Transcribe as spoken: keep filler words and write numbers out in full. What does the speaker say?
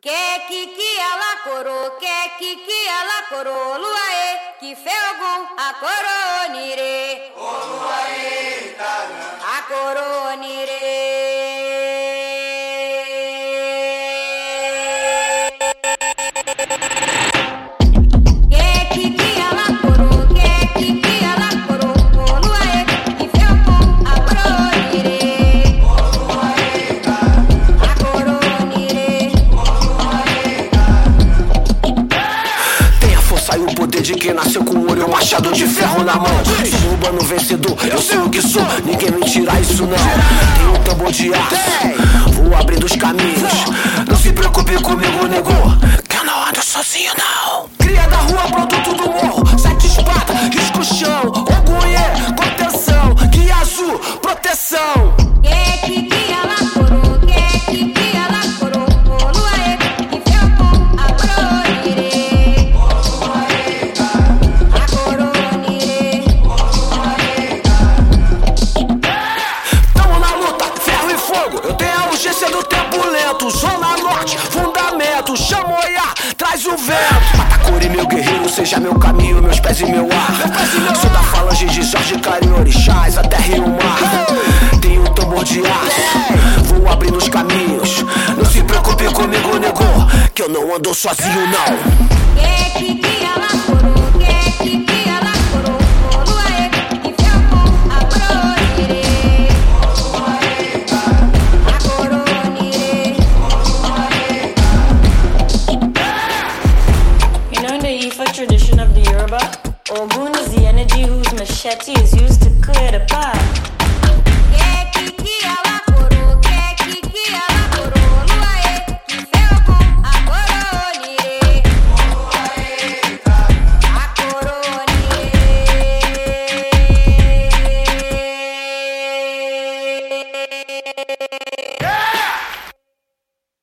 Que que que ela corou, que que que ela corou, luaê, que feogum a coronire. O luaê, tá a coronire. De quem nasceu com ouro e um machado de ferro na mão. Sou urbano vencedor, eu sei o que sou. Ninguém me tira isso não. Tenho um tambor de aço, vou abrindo os caminhos. Não se preocupe comigo, nego, que eu não ando sozinho não. Cria da rua, produto do morro. Sete espadas, risco o chão. Orgulho, contenção. Guia azul, proteção. Que que que ela corou, que que que ela corou, o luaê, que feogum a coronire. Do tempo lento, zona norte, fundamento, chamoia, traz o vento. Matacuri, meu guerreiro, seja meu caminho, meus pés e meu ar. Sou da falange de Jorge Carinho, orixás, a terra e o mar. Tenho um tambor de aço, vou abrindo os caminhos. Não se preocupe comigo, nego, que eu não ando sozinho não. Que que que ela corou, que que que ela corou, o luaê, que feogum a coronire. Tradition of the Yoruba, Ogun is the energy whose machete is used to clear the path. Que que que ela corou, que que que ela corou, luaê, que feogum a coronire. A coronire.